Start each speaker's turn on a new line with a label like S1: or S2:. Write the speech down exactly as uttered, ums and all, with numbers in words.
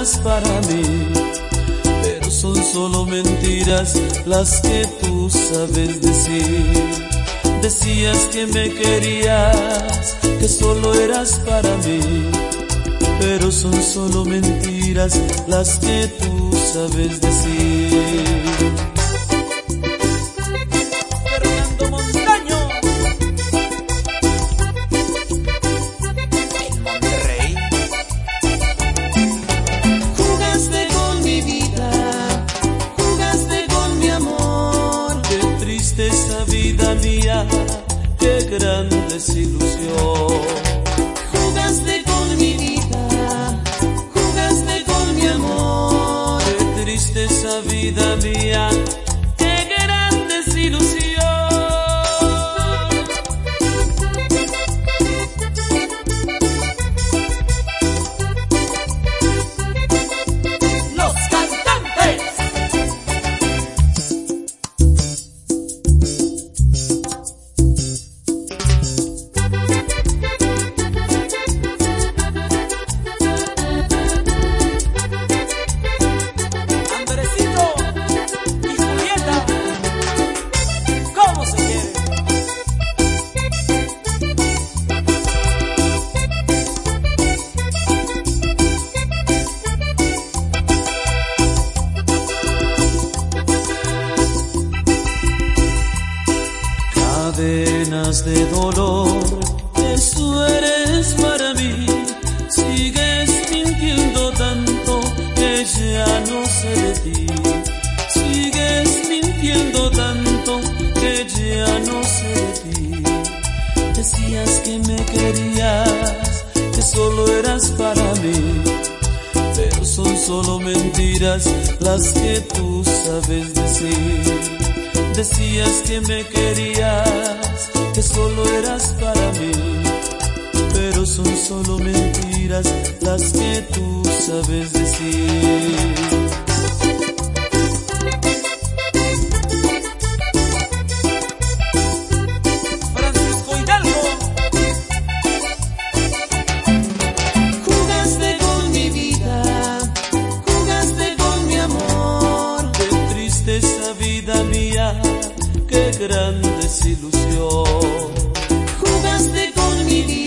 S1: eras para mí, pero son solo mentiras las que tú sabes decir. Decías que me querías, que solo eras para mí, pero son solo mentiras las que tú sabes decir.
S2: Fernando Montaño, en Monterrey.
S1: Jugaste con mi vida, jugaste con mi amor. Qué triste esa vida mía, qué gran desilusión. Jugaste con mi vida, jugaste con mi amor. Qué triste esa vida mía, qué gran desilusión.
S2: Los cantantes. Andresito y Julieta, ¿cómo se quiere?
S1: Cadenas de dolor, eso eres para mí. Sigues mintiendo tanto que ya no sé de ti. Sigues mintiendo tanto que ya no sé de ti. Decías que me querías, que solo eras para mí, pero son solo mentiras las que tú sabes decir. Decías que me querías, que solo eras para mí, pero son solo mentiras las que tú sabes decir.
S2: Francisco Hidalgo,
S1: Jugaste con mi vida, jugaste con mi amor. Qué triste esa vida mía, qué gran desilusión. Jugaste con mi vida.